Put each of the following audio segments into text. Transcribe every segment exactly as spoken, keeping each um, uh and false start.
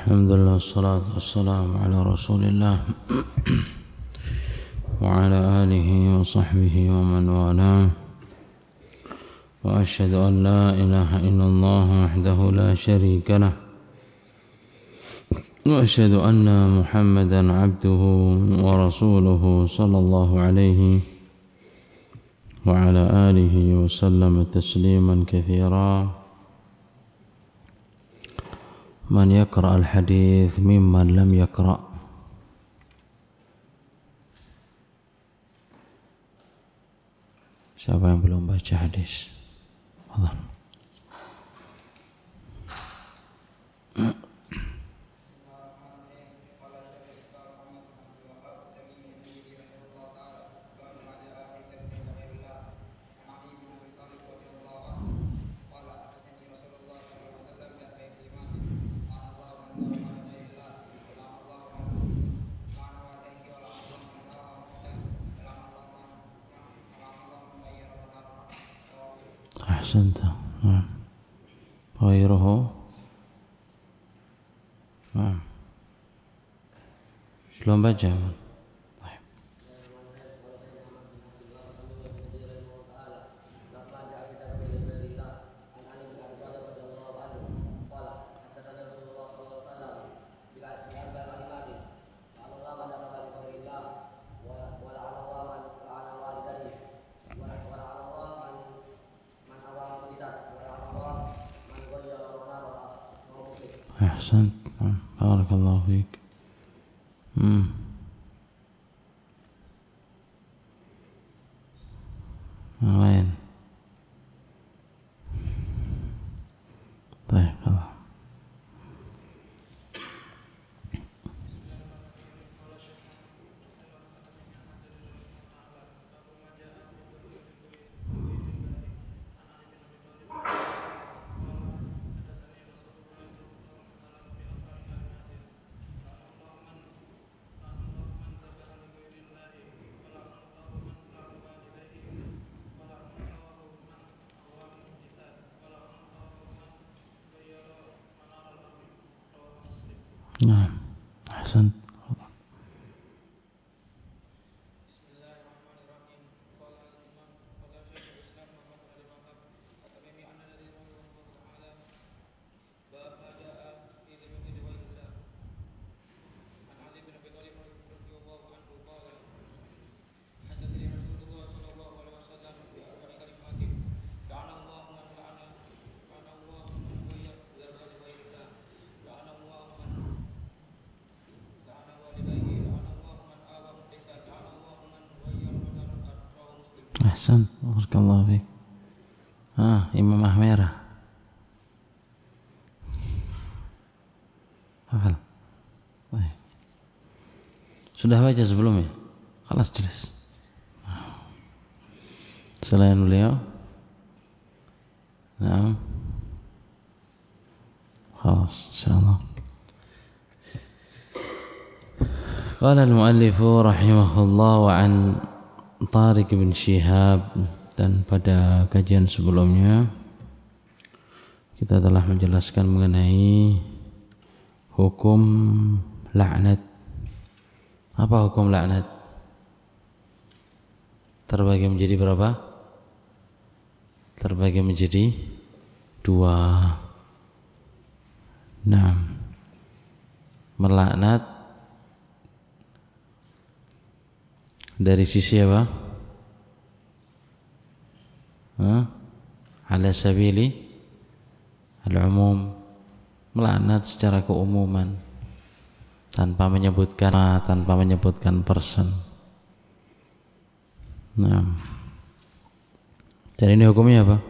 Alhamdulillah, wassalatu wassalamu ala rasulillah wa ala alihi wa sahbihi wa man walah. Wa ashhadu an la ilaha illallah wahdahu la sharika lah wa ashhadu anna Muhammadan abduhu wa rasuluhu sallallahu alaihi wa ala alihi wa sallam tasliman katsira. Man yaqra al-hadith mimman lam yaqra. Siapa yang belum baca hadis? Allah. أحسنت. نعم. غيره نعم. belum baca. أحسنت. بارك الله فيك. Hmm. Yang lain. Baik, Allah. Nah, ahsan. Ahsan, barakallahu fiik. Ah, Imam Ahmerah. Hafal. Baik. Sudah baca sebelumnya? Khalas jelas. Selain beliau? Nah. Khalas, insyaallah. Qala al-muallif rahimahullah wa an Tariq bin Syihab, dan pada kajian sebelumnya kita telah menjelaskan mengenai hukum laknat. Apa hukum laknat? Terbagi menjadi berapa? Terbagi menjadi dua. Nah, melaknat dari sisi apa? Hah? Ala sabili al-umum, melaknat secara keumuman tanpa menyebutkan tanpa menyebutkan person. Nah, jadi ini hukumnya apa?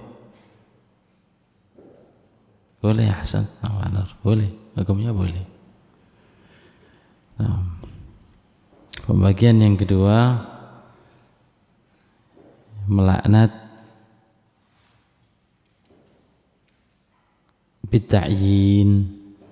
Boleh, ahsan. Nah, boleh, hukumnya boleh. Nah, pembagian yang kedua, melaknat bita'yin.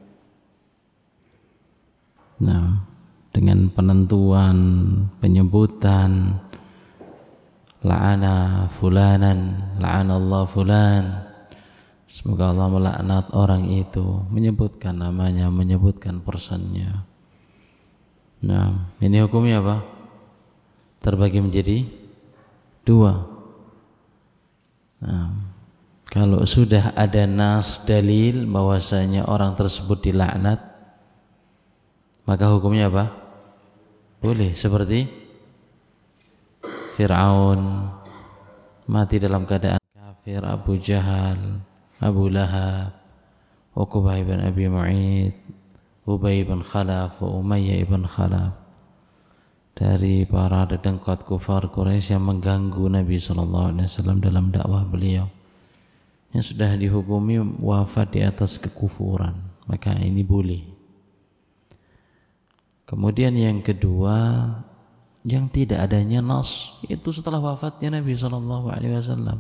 Nah, dengan penentuan, penyebutan la'ana fulanan, la'anallah fulan, Semoga Allah melaknat orang itu, menyebutkan namanya, menyebutkan personnya. Nah, ini hukumnya apa? Terbagi menjadi dua. Nah, kalau sudah ada nas dalil bahwasanya orang tersebut dilaknat, maka hukumnya apa? Boleh, seperti Fir'aun mati dalam keadaan kafir, Abu Jahal, Abu Lahab, Uqbah ibn Abi Mu'id, Ubay ibn Khalaf, Umayyah ibn Khalaf, dari para dedengkot kufar Quraisy yang mengganggu Nabi sallallahu alaihi wasallam dalam dakwah beliau, yang sudah dihukumi wafat di atas kekufuran, maka ini boleh. Kemudian yang kedua, yang tidak adanya nas, itu setelah wafatnya Nabi sallallahu alaihi wasallam.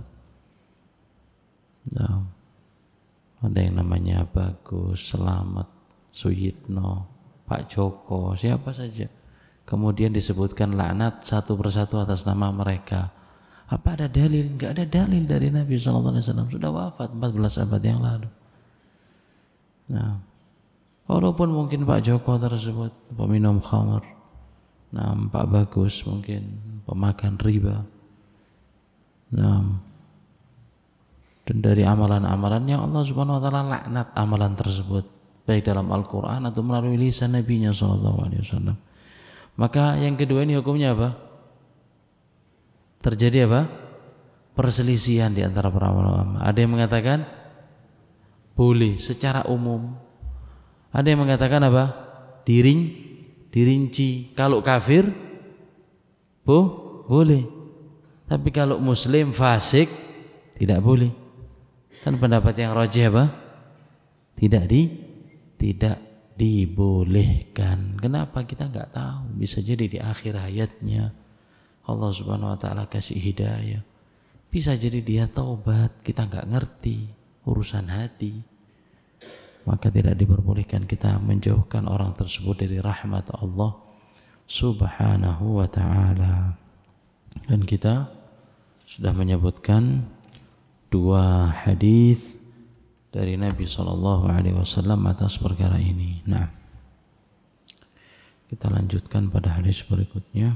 Nah, ada yang namanya Bagus, Selamat, Suyitno, Pak Joko, siapa saja. Kemudian disebutkan laknat satu persatu atas nama mereka. Apa ada dalil? Enggak ada dalil dari Nabi sallallahu alaihi wasallam. Sudah wafat empat belas abad yang lalu. Nah, walaupun mungkin Pak Joko tersebut peminum khamar, nah, Pak Bagus mungkin pemakan riba, nah, dan dari amalan-amalan yang Allah Subhanahu wa taala laknat amalan tersebut, baik dalam Al-Qur'an atau melalui lisan Nabi-Nya sallallahu alaihi wasallam. Maka yang kedua ini hukumnya apa? Terjadi apa? Perselisihan di antara para ulama. Ada yang mengatakan boleh secara umum. Ada yang mengatakan apa? Diring, dirinci. Kalau kafir, bo, boleh. Tapi kalau muslim fasik, tidak boleh. Kan pendapat yang rajih apa? Tidak di, tidak dibolehkan. Kenapa? Kita nggak tahu. Bisa jadi di akhir hayatnya Allah Subhanahu Wa Taala kasih hidayah. Bisa jadi dia taubat. Kita nggak ngerti urusan hati. Maka tidak diperbolehkan kita menjauhkan orang tersebut dari rahmat Allah Subhanahu Wa Taala. Dan kita sudah menyebutkan dua hadis dari Nabi sallallahu alaihi wasallam atas perkara ini. Nah, kita lanjutkan pada hadis berikutnya.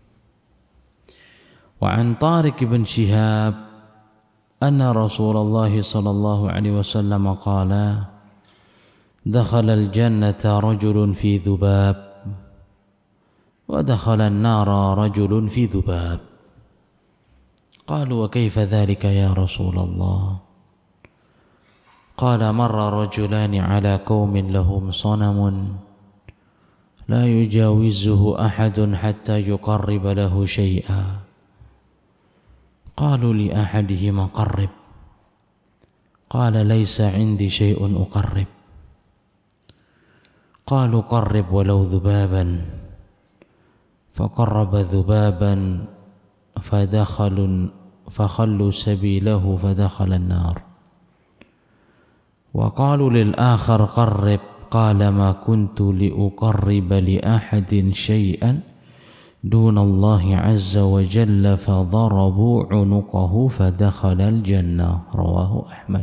Wa an Tariq bin Shihab anna Rasulullah sallallahu alaihi wasallam qala dakhala al-jannata rajulun fi dhubab wa dakhala an-nara rajulun fi dhubab. قالوا وكيف ذلك يا رسول الله قال مر رجلان على قوم لهم صنم لا يجاوزه أحد حتى يقرب له شيئا قالوا لأحدهما قرب قال ليس عندي شيء أقرب قالوا قرب ولو ذبابا فقرب ذبابا فدخلوا فخلوا سبيله فدخل النار وقالوا للآخر قرب قال ما كنت لأقرب لأحد شيئا دون الله عز وجل فضربوا عنقه فدخل الجنة رواه أحمد.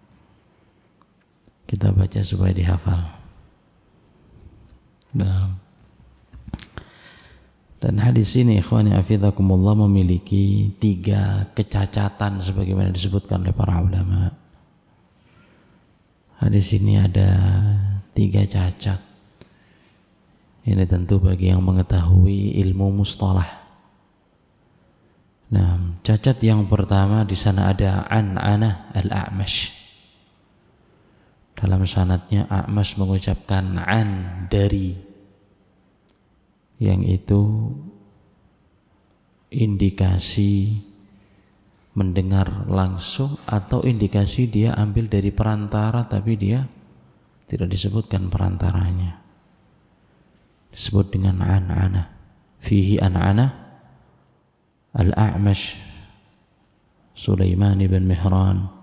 Kita baca supaya dihafal. Nah, dan hadis ini ikhwani afizakumullah memiliki tiga kecacatan sebagaimana disebutkan oleh para ulama. Hadis ini ada tiga cacat. Ini tentu bagi yang mengetahui ilmu mustalah. Nah, cacat yang pertama di sana ada an-ana al-A'mash. Dalam sanadnya A'mash mengucapkan an dari, yang itu indikasi mendengar langsung atau indikasi dia ambil dari perantara tapi dia tidak disebutkan perantaranya. Disebut dengan an-ana. Fihi an-ana al-A'mash Sulaiman bin Mihran.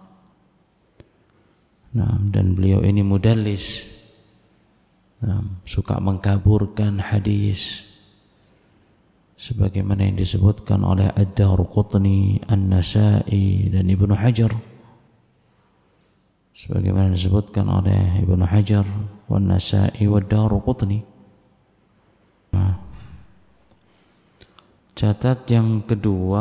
Nah, dan beliau ini mudallis. Nah, suka mengkaburkan hadis sebagaimana yang disebutkan oleh Ad-Darqutni, An-Nasa'i dan Ibnu Hajar. sebagaimana disebutkan oleh Ibnu Hajar wa Nasa'i wa Daruqutni. Nah, catat yang kedua,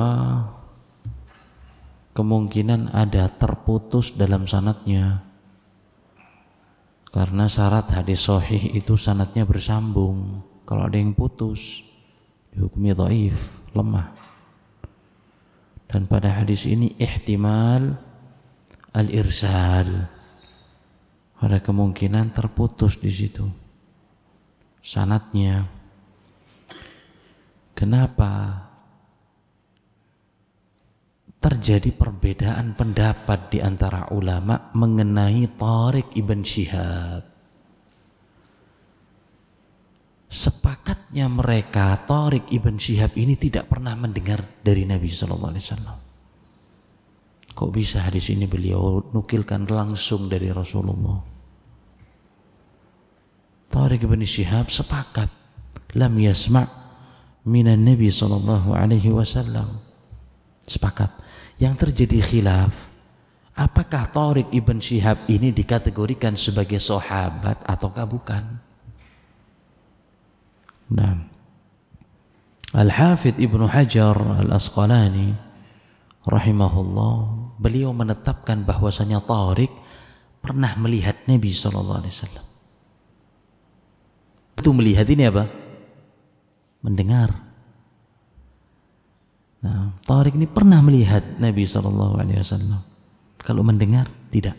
kemungkinan ada terputus dalam sanadnya, karena syarat hadis sahih itu sanadnya bersambung. Kalau ada yang putus dihukumi dhaif, lemah. Dan pada hadis ini ihtimal al-irsal, ada kemungkinan terputus di situ sanadnya. Kenapa terjadi perbedaan pendapat di antara ulama mengenai Thariq ibn Syihab? Sepakatnya mereka, Thariq ibn Syihab ini tidak pernah mendengar dari Nabi sallallahu alaihi wasallam. Kok bisa hadis ini beliau nukilkan langsung dari Rasulullah? Thariq ibn Syihab sepakat, lam yasma' minan Nabi sallallahu alaihi wasallam. Sepakat. Yang terjadi khilaf, apakah Thariq ibn Syihab ini dikategorikan sebagai sahabat ataukah bukan? Nah, Al-Hafidh Ibnu Hajar Al-Asqalani rahimahullah, beliau menetapkan bahwasanya Thariq pernah melihat Nabi sallallahu alaihi wasallam. Itu melihat ini apa? Mendengar. Nah, Thariq ini pernah melihat Nabi sallallahu alaihi wasallam. Kalau mendengar tidak.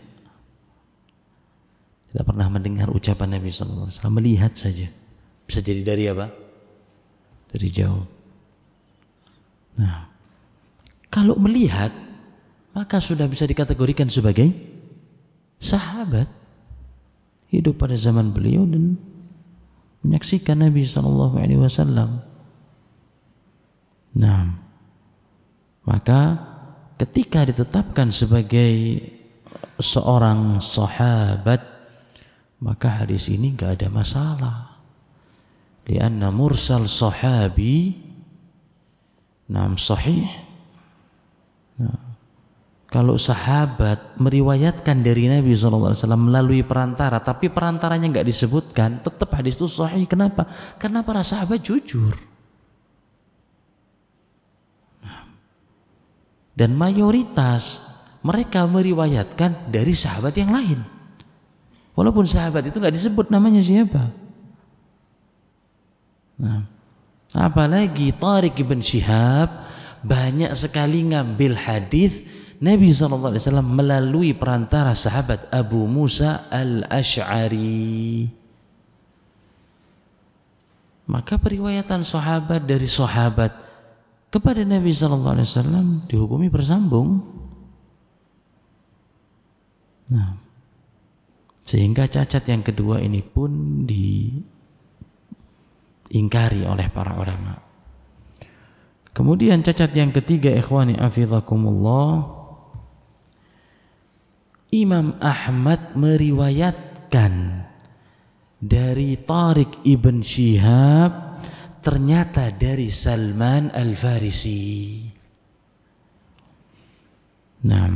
Tidak pernah mendengar ucapan Nabi sallallahu alaihi wasallam, melihat saja. Bisa jadi dari apa? Dari jauh. Nah, kalau melihat, maka sudah bisa dikategorikan sebagai sahabat, hidup pada zaman beliau dan menyaksikan Nabi sallallahu alaihi wasallam. Nah, maka ketika ditetapkan sebagai seorang sahabat, maka hadis ini enggak ada masalah. Lianna mursal sahabi nam sahih. Nah, kalau sahabat meriwayatkan dari Nabi sallallahu alaihi wasallam melalui perantara, tapi perantaranya enggak disebutkan, tetap hadis itu sahih. Kenapa? Karena para sahabat jujur. Dan mayoritas mereka meriwayatkan dari sahabat yang lain. Walaupun sahabat itu enggak disebut namanya siapa. Nah, apalagi Thariq ibn Syihab banyak sekali ngambil hadis Nabi sallallahu alaihi wasallam melalui perantara sahabat Abu Musa al-Ash'ari. Maka periwayatan sahabat dari sahabat kepada Nabi sallallahu alaihi wasallam dihukumi bersambung. Nah, sehingga cacat yang kedua ini pun diingkari oleh para ulama. Kemudian cacat yang ketiga, ikhwani afizakumullah, Imam Ahmad meriwayatkan dari Thariq ibn Syihab ternyata dari Salman Al-Farisi. Nah,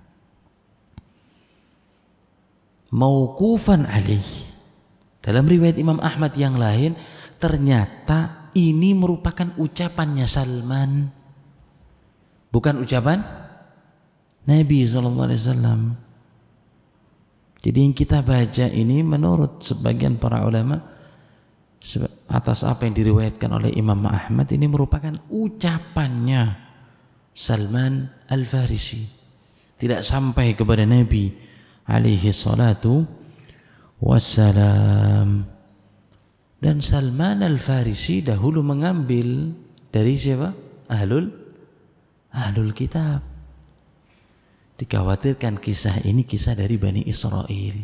mauqufan alaih. Dalam riwayat Imam Ahmad yang lain, ternyata ini merupakan ucapannya Salman, bukan ucapan Nabi sallallahu alaihi wasallam. Jadi yang kita baca ini menurut sebagian para ulama atas apa yang diriwayatkan oleh Imam Ahmad ini merupakan ucapannya Salman Al-Farisi, tidak sampai kepada Nabi alaihi salatu wassalam. Dan Salman Al-Farisi dahulu mengambil dari siapa? Ahlul Ahlul Kitab. Dikhawatirkan kisah ini kisah dari Bani Israel.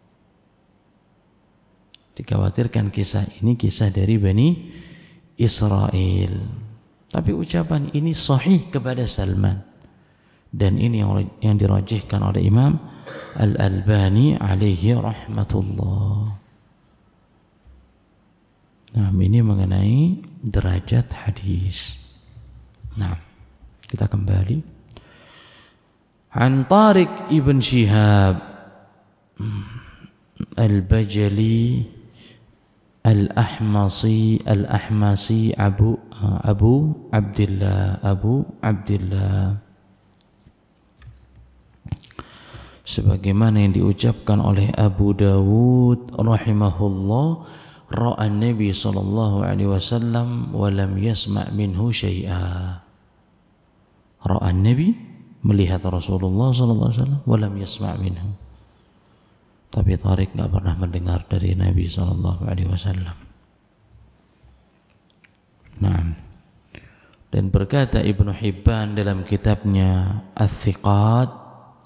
Dikhawatirkan kisah ini kisah dari Bani Israel. Tapi ucapan ini sahih kepada Salman. Dan ini yang, yang dirajihkan oleh Imam Al-Albani alaihi rahmatullah. Nah, ini mengenai derajat hadis. Nah, kita kembali. An Thariq ibn Syihab, Al-Bajali Al-Ahmasi Al-Ahmasi Abu Abu Abdillah Abu Abdillah sebagaimana yang diucapkan oleh Abu Dawud rahimahullah, ra'a Nabi sallallahu alaihi wasallam wa lam yasma' minhu syai'a. Ra'a Nabi, melihat Rasulullah sallallahu alaihi wasallam, wa lam yasma' minhu. Tapi Tariq enggak pernah mendengar dari Nabi sallallahu alaihi wasallam. Naam. Dan berkata Ibnu Hibban dalam kitabnya Ats-Tsiqat,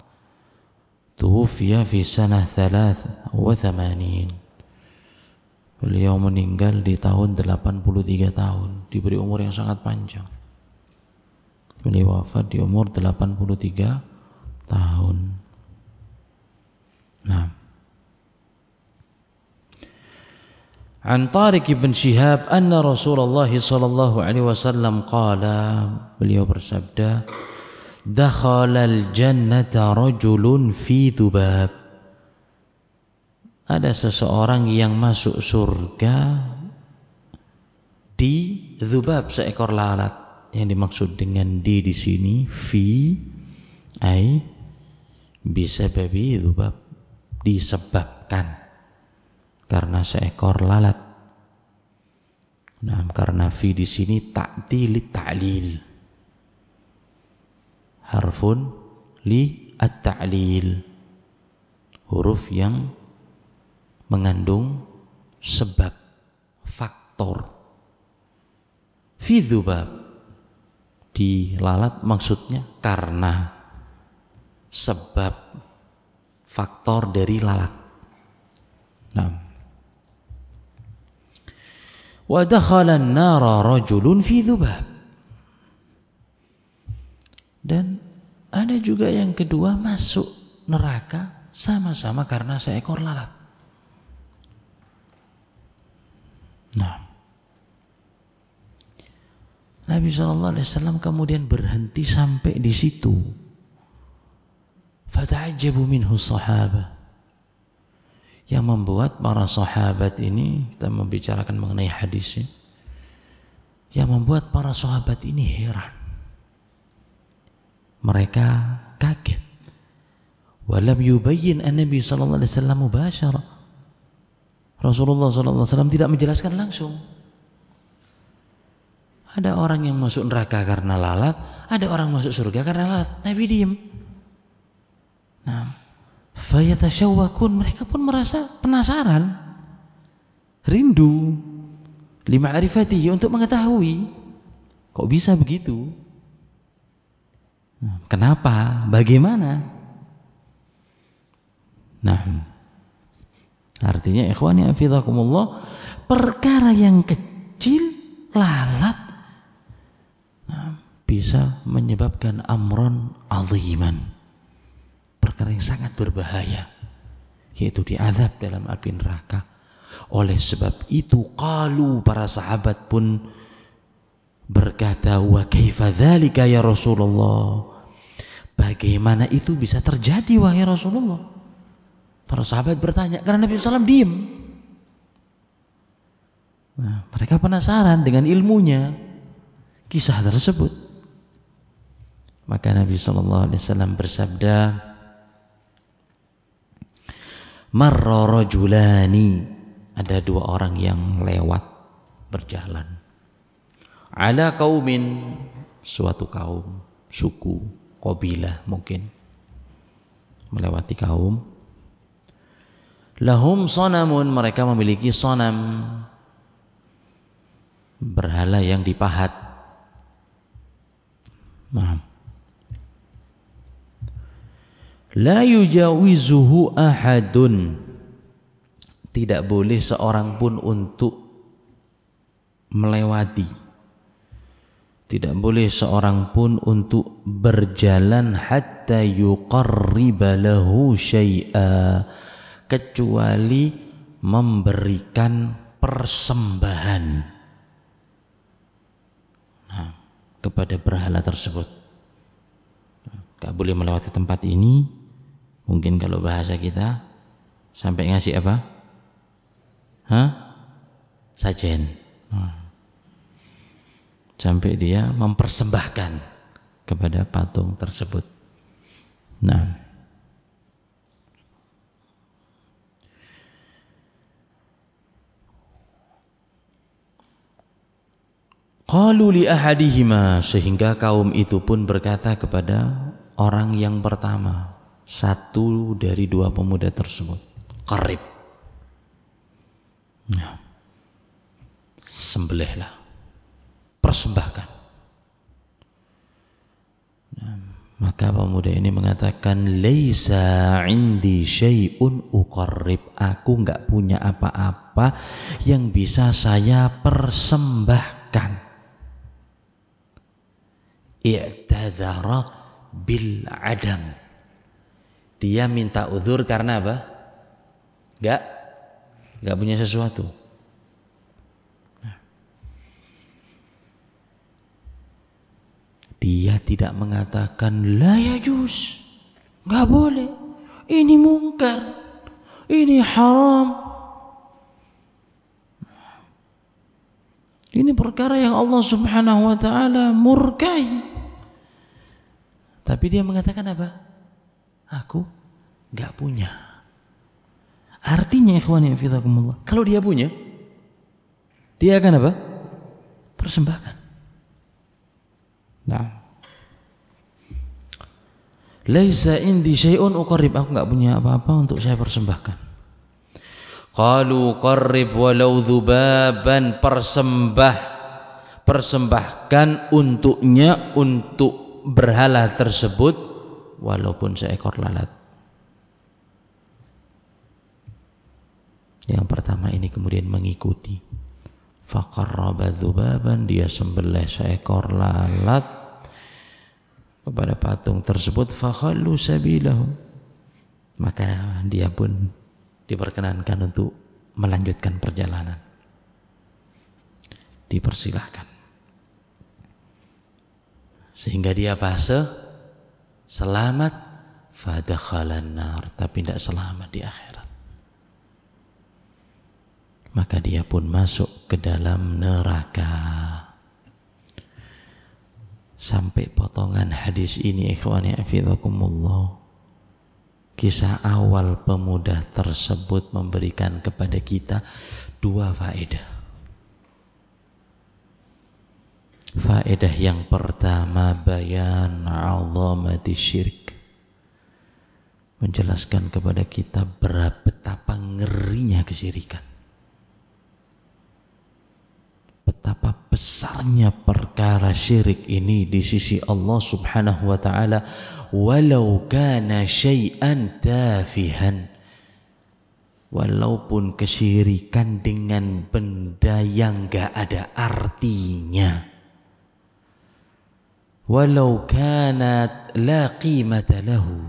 tuwfiya fi sanah thalath wa thamanin. Beliau meninggal di tahun delapan puluh tiga tahun, diberi umur yang sangat panjang. Beliau wafat di umur delapan puluh tiga tahun. Nah, An Tariq bin Shihab anna Rasulullah sallallahu alaihi wasallam qala, beliau bersabda, dakhalal jannata rajulun fi dhubab. Ada seseorang yang masuk surga di dhubab, seekor lalat. Yang dimaksud dengan di di sini fi ai bisababi dhubab, disebabkan karena seekor lalat. Nah, karena fi di sini ta'dil ta'lil, harfun li at-ta'lil, huruf yang mengandung sebab, faktor. Fi dhubab, di lalat, maksudnya karena sebab, faktor dari lalat. Nah, wa dakhala an-nara rajulun fi dhubab. Dan ada juga yang kedua, masuk neraka sama-sama karena seekor lalat. Nah, Nabi shallallahu alaihi wasallam kemudian berhenti sampai di situ. Fata'ajjabu minhu sahabah. Yang membuat para sahabat ini, kita membicarakan mengenai hadisnya, yang membuat para sahabat ini heran. Mereka kaget. Walam yubayyin an-nabi sallallahu alaihi wasallam mubasyara. Rasulullah sallallahu alaihi wasallam tidak menjelaskan langsung. Ada orang yang masuk neraka karena lalat, ada orang masuk surga karena lalat. Nabi diam. Nah, fayatasawwakun, mereka pun merasa penasaran, rindu lima'rifatihi, untuk mengetahui kok bisa begitu. Nah, kenapa? Bagaimana? Nah, artinya ikhwani hafizakumullah, perkara yang kecil, lalat, nah, bisa menyebabkan amron aziman, perkara yang sangat berbahaya, yaitu diazab dalam api neraka. Oleh sebab itu qalu, para sahabat pun berkata, wa kaifa dzalika ya Rasulullah, bagaimana itu bisa terjadi wahai Rasulullah? Para sahabat bertanya karena Nabi sallallahu alaihi wasallam diam. Nah, mereka penasaran dengan ilmunya kisah tersebut. Maka Nabi sallallahu alaihi wasallam bersabda, marra rajulani, ada dua orang yang lewat, berjalan, ala qaumin, suatu kaum, suku, qabilah mungkin, melewati kaum, lahum sanamun, mereka memiliki sanam, berhala yang dipahat. Nah, la yujawizuhu ahadun, tidak boleh seorang pun untuk melewati, tidak boleh seorang pun untuk berjalan, hatta yuqarriba lahu syai'a, kecuali memberikan persembahan, nah, kepada berhala tersebut. Gak boleh melewati tempat ini, mungkin kalau bahasa kita Sampai ngasih apa? Hah? Sajen. Sampai dia mempersembahkan kepada patung tersebut. Nah, qalu li ahadihima, sehingga kaum itu pun berkata kepada orang yang pertama, satu dari dua pemuda tersebut, qarib. Nah, sembelihlah, persembahkan. Nah, maka pemuda ini mengatakan, laisa indi syai'un uqarrib, aku enggak punya apa-apa yang bisa saya persembahkan. I'tadzara bil adam, dia minta uzur karena apa? Enggak enggak punya sesuatu. Dia tidak mengatakan la yajuz, enggak boleh, ini mungkar, ini haram, ini perkara yang Allah Subhanahu wa taala murkai. Tapi dia mengatakan apa? Aku enggak punya. Artinya ikhwani fillah, kalau dia punya, dia akan apa? Persembahkan. Nah, laisa indi syai'un uqarrib, aku enggak punya apa-apa untuk saya persembahkan. Qalu qarrib walau dzubaban, persembah persembahkan untuknya, untuk berhala tersebut, walaupun seekor lalat. Yang pertama ini kemudian mengikuti. Faqarraba dzubaban, dia sembelih seekor lalat kepada patung tersebut. Fakhallu sabilahu, maka dia pun diperkenankan untuk melanjutkan perjalanan, dipersilahkan, sehingga dia fase selamat, fadakhalan nar, tapi tidak selamat di akhirat. Maka dia pun masuk ke dalam neraka. Sampai potongan hadis ini ikhwani afizakumullah, kisah awal pemuda tersebut memberikan kepada kita dua faedah. Faedah yang pertama, bayan 'azamati syirik, menjelaskan kepada kita betapa ngerinya kesyirikan, betapa besarnya perkara syirik ini di sisi Allah Subhanahu wa taala, walau kana syai'an tafihan, walaupun kesyirikan dengan benda yang enggak ada artinya, walau kanat la qimata lahu,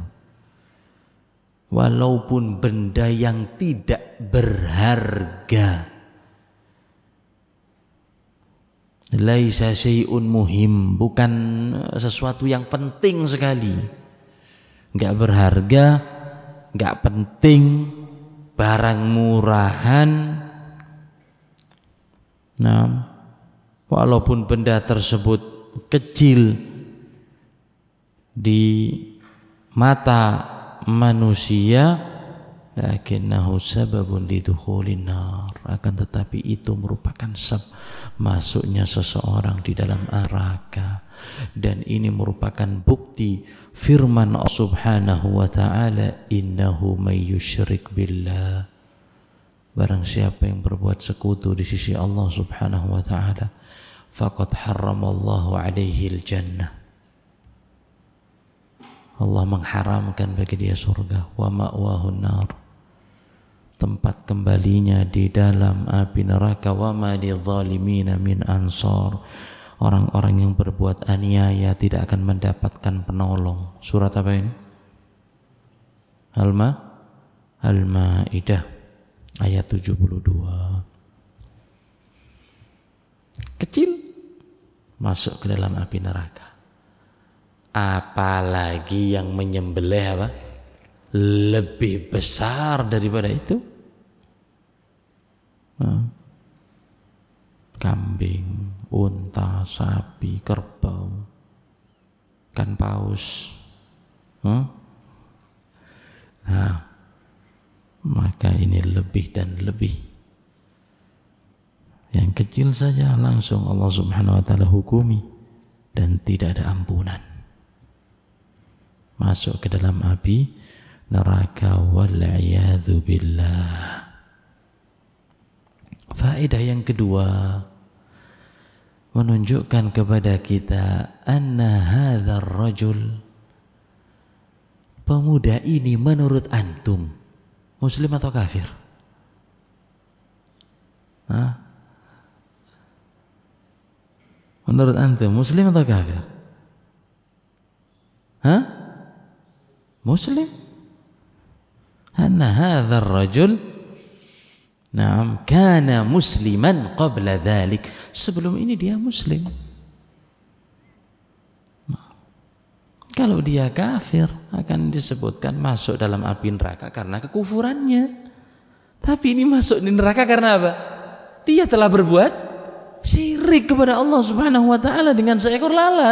walaupun benda yang tidak berharga, laisa syai'un muhim, bukan sesuatu yang penting sekali, enggak berharga, enggak penting, barang murahan. Nah, walaupun benda tersebut kecil di mata manusia, lakinnahu sababun lidukhulin nar, akan tetapi itu merupakan sebab masuknya seseorang di dalam neraka. Dan ini merupakan bukti firman Allah Subhanahu wa taala, innahu may yusyrik billah, barang siapa yang berbuat sekutu di sisi Allah Subhanahu wa taala, faqad harramallahu alaihi al-jannah, Allah mengharamkan bagi dia surga, wa ma'wahun nar, tempat kembalinya di dalam api neraka, wa ma lidzalimina min ansar, orang-orang yang berbuat aniaya tidak akan mendapatkan penolong. Surat apa ini? Al-Ma Al-Maidah ayat tujuh puluh dua. Kecil masuk ke dalam api neraka. Apalagi yang menyembelih apa? lebih besar daripada itu? Nah, kambing, unta, sapi, kerbau, ikan paus. Hmm? Nah, maka ini lebih dan lebih. Yang kecil saja langsung Allah Subhanahu wa taala hukumi dan tidak ada ampunan. Masuk ke dalam api neraka wal-'iyadzu billah. Faedah yang kedua menunjukkan kepada kita anna hadzal rajul, pemuda ini menurut antum muslim atau kafir? Hah? Menurut antum muslim atau kafir? Hah? Muslim. Anna hadzal rajul na'am kana musliman qabla dzalik. Sebelum ini dia muslim. Kalau dia kafir akan disebutkan masuk dalam api neraka karena kekufurannya. Tapi ini masuk di neraka karena apa? Dia telah berbuat syirik kepada Allah Subhanahu wa taala dengan seekor lalat.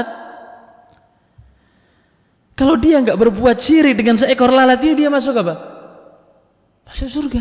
Kalau dia enggak berbuat syirik dengan seekor lalat ini, dia masuk apa? Masuk surga.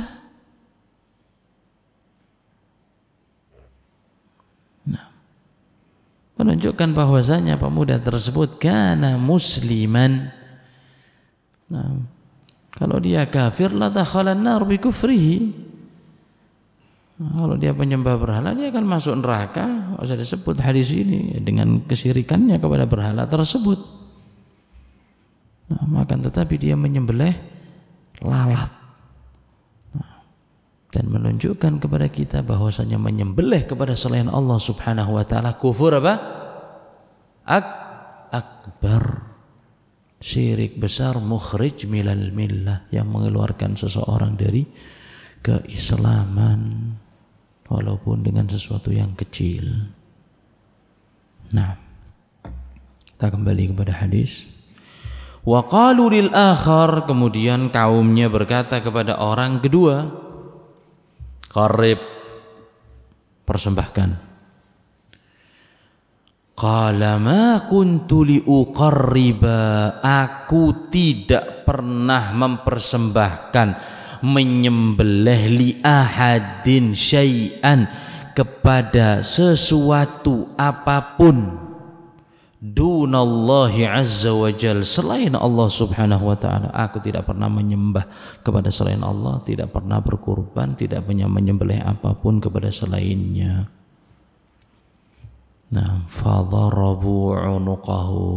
Nah, menunjukkan bahwasanya pemuda tersebut kana musliman. Nah, kalau dia kafir la dakhalan nar bi kufrihi. Nah, kalau dia penyembah berhala, dia akan masuk neraka. Usah disebut hadis ini dengan kesyirikannya kepada berhala tersebut. Nah, maka tetapi dia menyembelih lalat. Nah, dan menunjukkan kepada kita bahwasanya menyembelih kepada selain Allah Subhanahu wa taala kufur apa? Ak akbar. Syirik besar, mukhrij milal millah, yang mengeluarkan seseorang dari keislaman walaupun dengan sesuatu yang kecil. Nah, kita kembali kepada hadis. Wa qalu lil akhar, kemudian kaumnya berkata kepada orang kedua, qarib, persembahkan. Qala ma kuntu liuqarriba, aku tidak pernah mempersembahkan, menyembelih li ahadin syai'an, kepada sesuatu apapun, dunallahi azza wa jal, selain Allah Subhanahu wa taala. Aku tidak pernah menyembah kepada selain Allah, tidak pernah berkurban, tidak punya menyembelih apapun kepada selainnya. Nah, fadharabu 'unuqahu,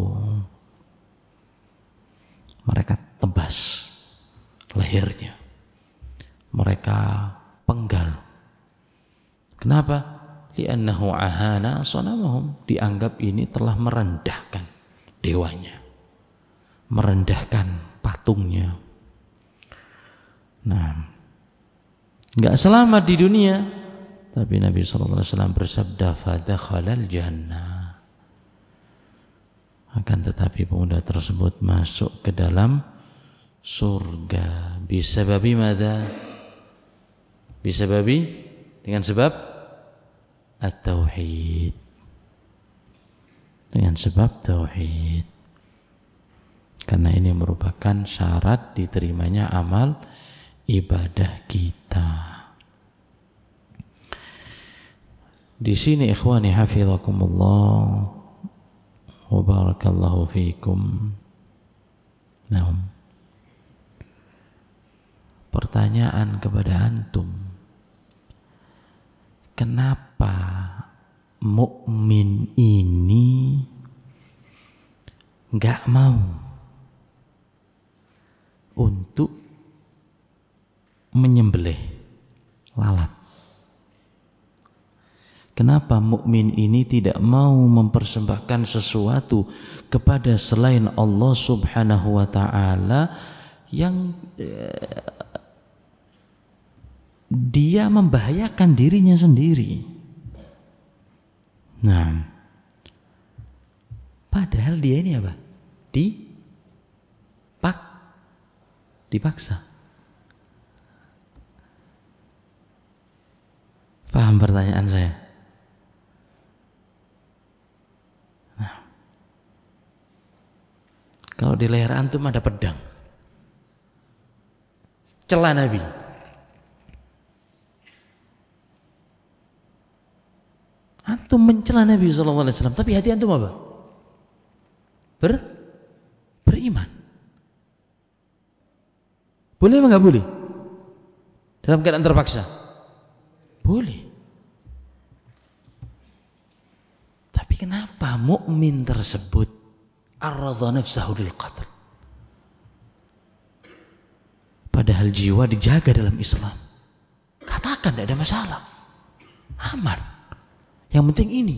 mereka tebas lehernya, mereka penggal. Kenapa? Li'annahu ahana sanamahum, dianggap ini telah merendahkan dewanya, merendahkan patungnya. Nah, enggak selamat di dunia, tapi Nabi sallallahu alaihi wasallam bersabda fadakhalal jannah. Akan tetapi pemuda tersebut masuk ke dalam surga. Bisababi madza? Bisababi, dengan sebab at-tauhid. Dengan sebab tauhid. Karena ini merupakan syarat diterimanya amal ibadah kita. Di sini ikhwani hafizakumullah wa barakallahu fikum. Nah, pertanyaan kepada antum, kenapa mukmin ini enggak mau untuk menyembelih lalat? Kenapa mukmin ini tidak mau mempersembahkan sesuatu kepada selain Allah Subhanahu wa taala yang eh, dia membahayakan dirinya sendiri? Nah, padahal dia ini apa? Di pak Dipaksa. Paham pertanyaan saya? Nah, kalau di leher antum ada pedang, celah Nabi, antum mencela Nabi shallallahu alaihi wasallam, tapi hati antum apa? Ber, beriman. Boleh apa nggak boleh? Dalam keadaan terpaksa? Boleh. Tapi kenapa mukmin tersebut arradha nafsahu lil qadr? Padahal jiwa dijaga dalam Islam. Katakan tidak ada masalah. Aman. Yang penting ini.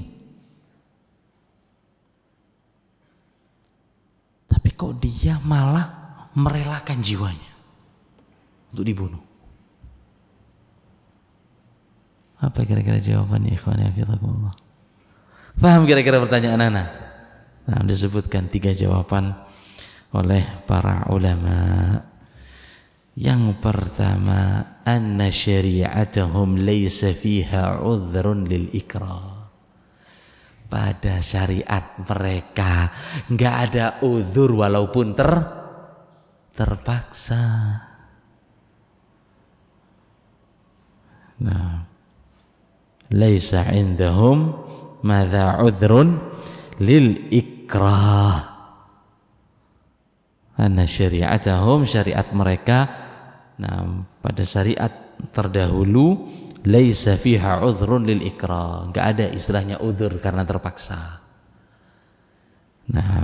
Tapi kok dia malah merelakan jiwanya untuk dibunuh? Apa kira-kira jawabannya, ikhwani hafizakumullah? Paham kira-kira pertanyaan ana? Nah, disebutkan tiga jawaban oleh para ulama. Yang pertama, anna syari'atuhum laysa fiha 'udhrun lil ikrah. Pada syariat mereka enggak ada uzur walaupun ter terpaksa. Nah, laisa indahum madza 'udhrun lil ikrah. Anna syari'atuhum, syariat mereka, nah pada syariat terdahulu, laisa fiha 'udhrun lil ikrah, enggak ada istilahnya uzur karena terpaksa. Nah,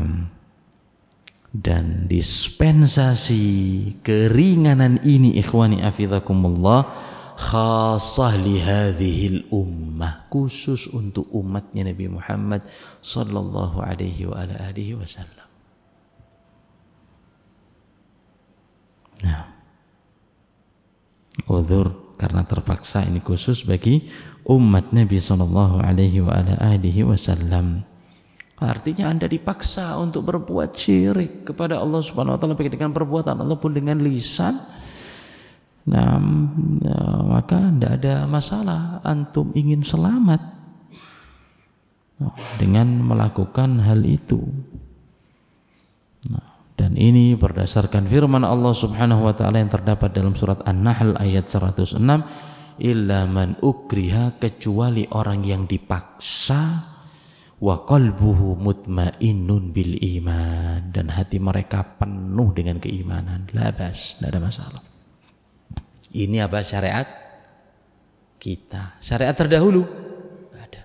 dan dispensasi keringanan ini, ikhwani hafizakumullah, khassah li hadhil ummah, khusus untuk umatnya Nabi Muhammad sallallahu alaihi wa ala alihi wasallam. Nah, uzur karena terpaksa ini khusus bagi umat Nabi sallallahu alaihi wa ala alihi wasallam. Artinya Anda dipaksa untuk berbuat syirik kepada Allah Subhanahu wa taala baik dengan perbuatan ataupun dengan lisan. Nah, ya, maka tidak ada masalah antum ingin selamat nah, dengan melakukan hal itu. Nah, dan ini berdasarkan firman Allah Subhanahu wa taala yang terdapat dalam surat An-Nahl ayat seratus enam, illa man ukriha, kecuali orang yang dipaksa, wa qalbuhu mutmainnun bil iman, dan hati mereka penuh dengan keimanan. La bas, tidak ada masalah. Ini apa syariat kita? Syariat terdahulu tidak ada.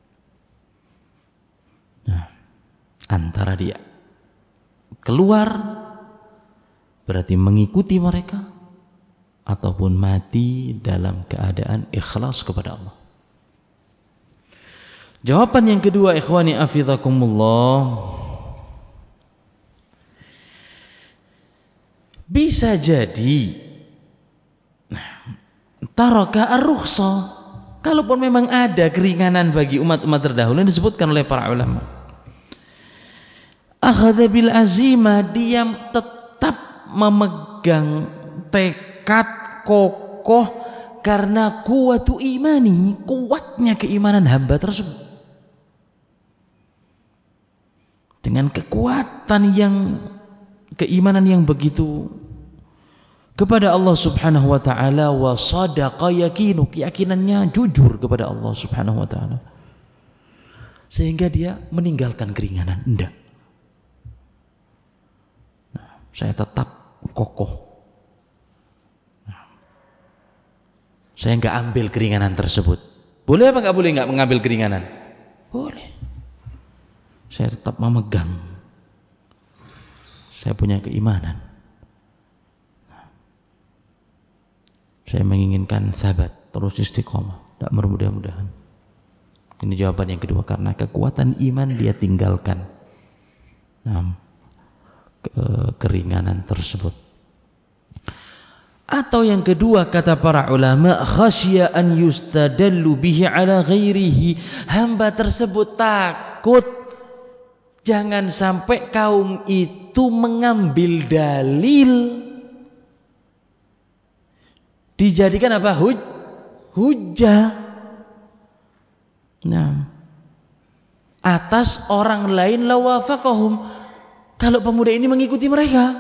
Nah, antara dia keluar berarti mengikuti mereka ataupun mati dalam keadaan ikhlas kepada Allah. Jawaban yang kedua, ikhwani hafizakumullah, bisa jadi taraka ar-rukhsah, kalaupun memang ada keringanan bagi umat-umat terdahulu yang disebutkan oleh para ulama. Akhadha bil azimah, dia tetap memegang tekad kokoh karena kuwatu imani, kuatnya keimanan hamba tersebut. Dengan kekuatan yang keimanan yang begitu kepada Allah Subhanahu wa taala, wa sadaqa yakinu, keyakinannya jujur kepada Allah Subhanahu wa taala, sehingga dia meninggalkan keringanan. Enggak, nah, saya tetap kokoh, nah, saya enggak ambil keringanan tersebut. Boleh apa enggak boleh enggak mengambil keringanan? Boleh. Saya tetap memegang, saya punya keimanan, saya menginginkan sabat, terus istiqomah, tak bermudah-mudahan. Ini jawaban yang kedua, karena kekuatan iman dia tinggalkan nah, ke keringanan tersebut. Atau yang kedua, kata para ulama, khasya an yustadallu bihi ala ghairihi, hamba tersebut takut jangan sampai kaum itu mengambil dalil dijadikan apa? Huj, hujjah. Nah, atas orang lain lawafaqahum, kalau pemuda ini mengikuti mereka.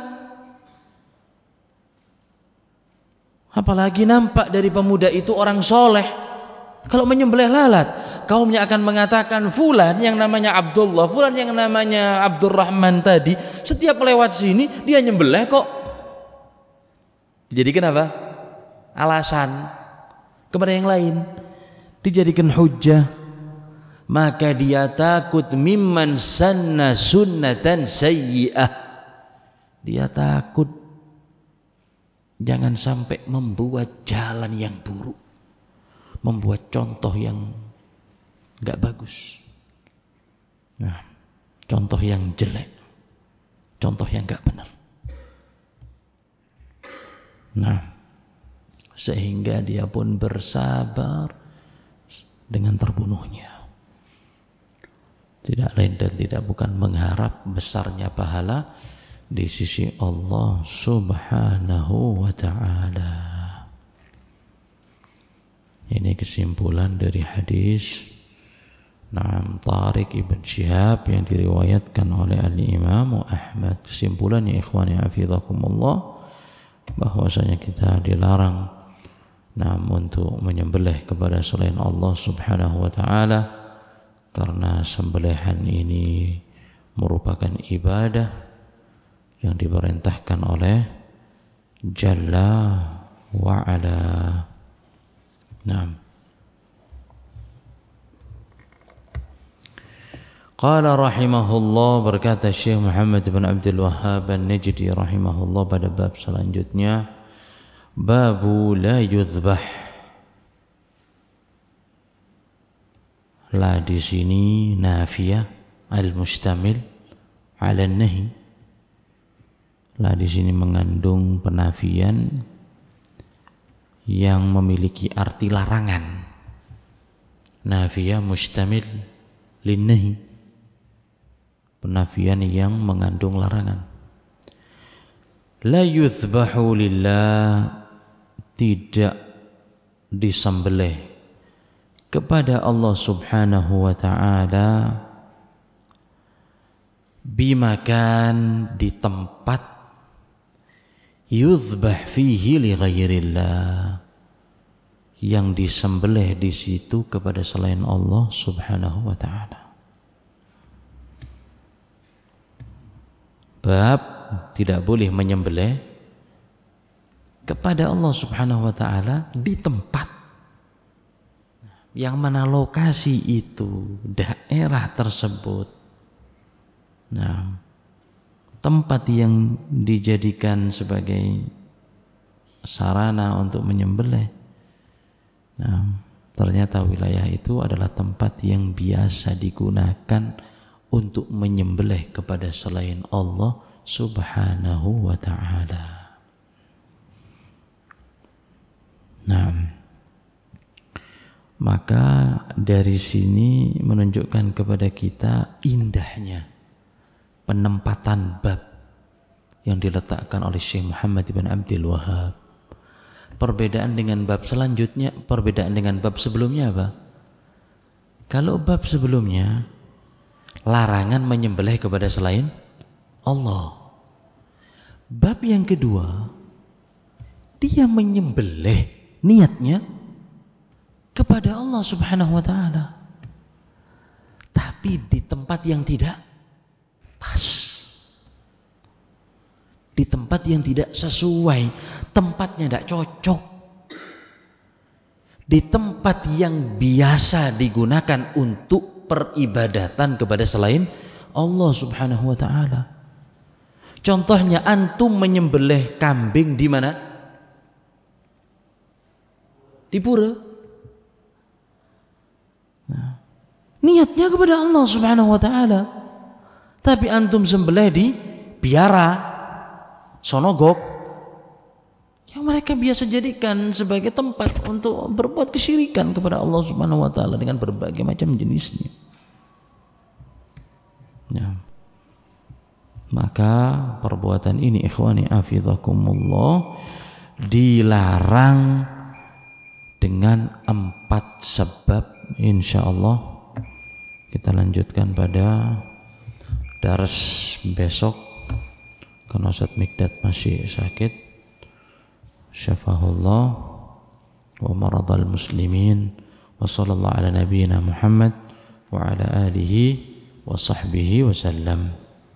Apalagi nampak dari pemuda itu orang soleh. Kalau menyembelih lalat, kaumnya akan mengatakan fulan yang namanya Abdullah, fulan yang namanya Abdurrahman tadi, setiap lewat sini dia nyembelih kok. Dijadikan apa? Alasan kepada yang lain, dijadikan hujjah. Maka dia takut mimman sanna sunnatan sayyi'ah. Dia takut jangan sampai membuat jalan yang buruk, membuat contoh yang enggak bagus. Nah, contoh yang jelek, contoh yang enggak benar. Nah, sehingga dia pun bersabar dengan terbunuhnya. Tidak lain dan tidak bukan mengharap besarnya pahala di sisi Allah Subhanahu wa ta'ala. Ini kesimpulan dari hadis Naam Tariq ibn Syihab yang diriwayatkan oleh Al-Imam Ahmad. Kesimpulannya ikhwani hafizakumullah, bahwasanya kita dilarang naam untuk menyembelih kepada selain Allah Subhanahu wa ta'ala, karena sembelihan ini merupakan ibadah yang diperintahkan oleh Jalla wa Ala. Naam. Qala rahimahullah, berkata Syekh Muhammad bin Abdul Wahhab An-Najdi rahimahullah pada bab selanjutnya, babu la yuzbah. La di sini nafiyah al-mustamil 'ala an-nahi. La di sini mengandung penafian yang memiliki arti larangan. Nafiyah mustamil lin-nahi, penafian yang mengandung larangan. La yuzbahu lillah, tidak disembelih kepada Allah Subhanahu wa ta'ala bimakan, di tempat yuzbah fihi li ghairillah, yang disembelih di situ kepada selain Allah Subhanahu wa ta'ala. Bab tidak boleh menyembelih kepada Allah Subhanahu wa ta'ala di tempat yang mana lokasi itu, daerah tersebut, nah, tempat yang dijadikan sebagai sarana untuk menyembelih, nah, ternyata wilayah itu adalah tempat yang biasa digunakan untuk menyembelih kepada selain Allah Subhanahu wa ta'ala. Nah, maka dari sini menunjukkan kepada kita indahnya penempatan bab yang diletakkan oleh Syekh Muhammad bin Abdul Wahhab. Perbedaan dengan bab selanjutnya, perbedaan dengan bab sebelumnya apa? Kalau bab sebelumnya larangan menyembelih kepada selain Allah. Bab yang kedua, dia menyembelih niatnya kepada Allah Subhanahu wa ta'ala, tapi di tempat yang tidak pas, di tempat yang tidak sesuai, tempatnya tidak cocok, di tempat yang biasa digunakan untuk peribadatan kepada selain Allah Subhanahu wa ta'ala. Contohnya antum menyembelih kambing di mana? Di pura. Nah, niatnya kepada Allah Subhanahu wa ta'ala, tapi antum sembelih di biara, sonogok, yang mereka biasa jadikan sebagai tempat untuk berbuat kesyirikan kepada Allah Subhanahu wa ta'ala dengan berbagai macam jenisnya. Ya. Maka perbuatan ini ikhwani afizakumullah dilarang dengan empat sebab. Insyaallah kita lanjutkan pada dars besok karena Ustaz Mikdad masih sakit. Syafahullah wa maradhal muslimin wa sallallahu ala nabiyyina Muhammad wa ala alihi wa sahbihi wa sallam.